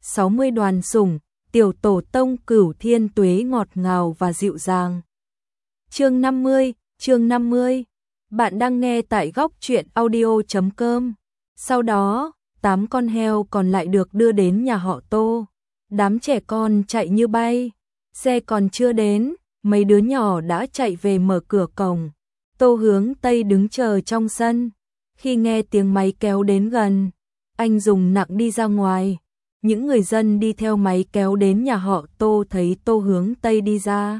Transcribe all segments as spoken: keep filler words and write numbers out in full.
sáu mươi đoàn sủng, tiểu tổ tông Cửu Thiên Tuế ngọt ngào và dịu dàng. Chương năm mươi, chương năm mươi. Bạn đang nghe tại góc truyện audio chấm com. Sau đó, tám con heo còn lại được đưa đến nhà họ Tô. Đám trẻ con chạy như bay, xe còn chưa đến, mấy đứa nhỏ đã chạy về mở cửa cổng. Tô Hướng Tây đứng chờ trong sân. Khi nghe tiếng máy kéo đến gần, anh dùng nặng đi ra ngoài. Những người dân đi theo máy kéo đến nhà họ Tô thấy Tô Hướng Tây đi ra.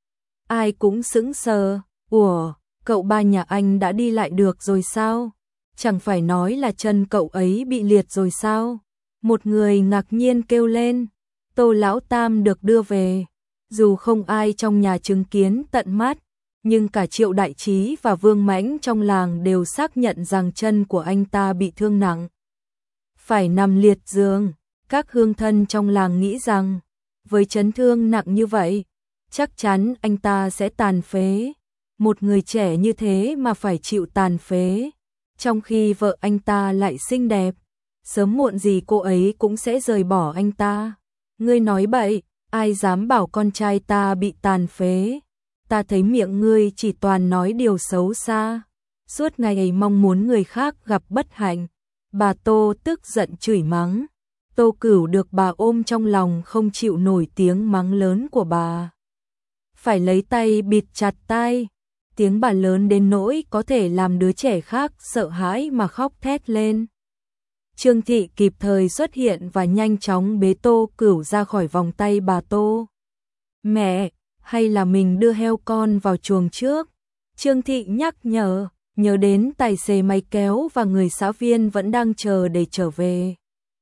Ai cũng sững sờ, ủa, cậu ba nhà anh đã đi lại được rồi sao? Chẳng phải nói là chân cậu ấy bị liệt rồi sao? Một người ngạc nhiên kêu lên. Tô Lão Tam được đưa về. Dù không ai trong nhà chứng kiến tận mắt, nhưng cả Triệu Đại Trí và Vương Mãnh trong làng đều xác nhận rằng chân của anh ta bị thương nặng, phải nằm liệt giường. Các hương thân trong làng nghĩ rằng, với chấn thương nặng như vậy, chắc chắn anh ta sẽ tàn phế. Một người trẻ như thế mà phải chịu tàn phế, trong khi vợ anh ta lại xinh đẹp, sớm muộn gì cô ấy cũng sẽ rời bỏ anh ta. Ngươi nói bậy, ai dám bảo con trai ta bị tàn phế? Ta thấy miệng ngươi chỉ toàn nói điều xấu xa, suốt ngày ấy mong muốn người khác gặp bất hạnh. Bà Tô tức giận chửi mắng. Tô Cửu được bà ôm trong lòng không chịu nổi tiếng mắng lớn của bà. Phải lấy tay bịt chặt tai. Tiếng bà lớn đến nỗi có thể làm đứa trẻ khác sợ hãi mà khóc thét lên. Trương Thị kịp thời xuất hiện và nhanh chóng bế Tô Cửu ra khỏi vòng tay bà Tô. Mẹ, hay là mình đưa heo con vào chuồng trước? Trương Thị nhắc nhở, nhớ đến tài xế máy kéo và người xã viên vẫn đang chờ để trở về.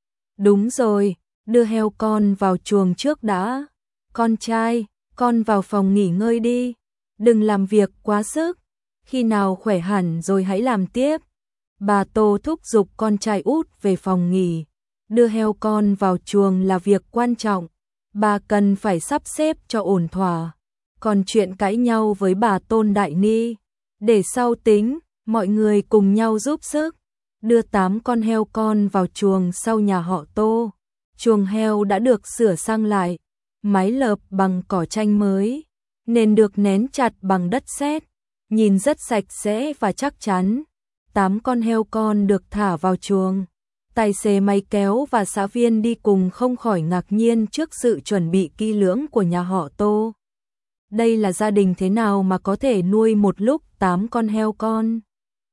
Đúng rồi, đưa heo con vào chuồng trước đã. Con trai, con vào phòng nghỉ ngơi đi. Đừng làm việc quá sức. Khi nào khỏe hẳn rồi hãy làm tiếp. Bà Tô thúc giục con trai út về phòng nghỉ. Đưa heo con vào chuồng là việc quan trọng. Bà cần phải sắp xếp cho ổn thỏa. Còn chuyện cãi nhau với bà Tôn Đại Ni, để sau tính, mọi người cùng nhau giúp sức. Đưa tám con heo con vào chuồng sau nhà họ Tô. Chuồng heo đã được sửa sang lại, mái lợp bằng cỏ tranh mới, nền được nén chặt bằng đất sét, nhìn rất sạch sẽ và chắc chắn. Tám con heo con được thả vào chuồng. Tài xế máy kéo và xã viên đi cùng không khỏi ngạc nhiên trước sự chuẩn bị kỹ lưỡng của nhà họ Tô. Đây là gia đình thế nào mà có thể nuôi một lúc tám con heo con?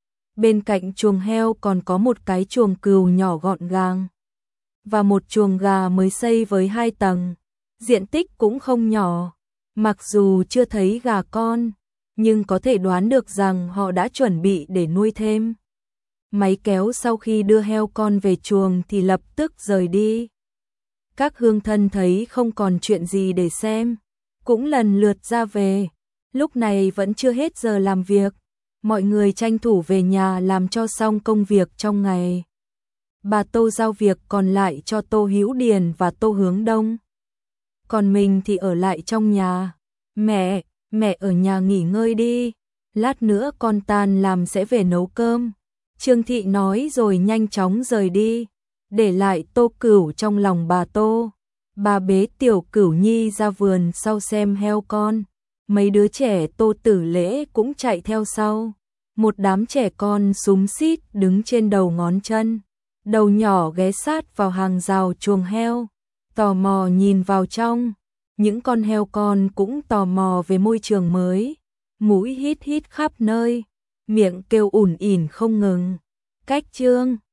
Bên cạnh chuồng heo còn có một cái chuồng cừu nhỏ gọn gàng và một chuồng gà mới xây với hai tầng, diện tích cũng không nhỏ. Mặc dù chưa thấy gà con, nhưng có thể đoán được rằng họ đã chuẩn bị để nuôi thêm. Máy kéo sau khi đưa heo con về chuồng thì lập tức rời đi. Các hương thân thấy không còn chuyện gì để xem, cũng lần lượt ra về. Lúc này vẫn chưa hết giờ làm việc, mọi người tranh thủ về nhà làm cho xong công việc trong ngày. Bà Tô giao việc còn lại cho Tô Hữu Điền và Tô Hướng Đông. Còn mình thì ở lại trong nhà. Mẹ, mẹ ở nhà nghỉ ngơi đi, lát nữa con tan làm sẽ về nấu cơm. Trương Thị nói rồi nhanh chóng rời đi, để lại Tô Cửu trong lòng bà Tô. Bà bế tiểu Cửu Nhi ra vườn sau xem heo con. Mấy đứa trẻ Tô Tử Lễ cũng chạy theo sau. Một đám trẻ con xúm xít đứng trên đầu ngón chân, đầu nhỏ ghé sát vào hàng rào chuồng heo, tò mò nhìn vào trong. Những con heo con cũng tò mò về môi trường mới, mũi hít hít khắp nơi, miệng kêu ủn ỉn không ngừng. Cách chương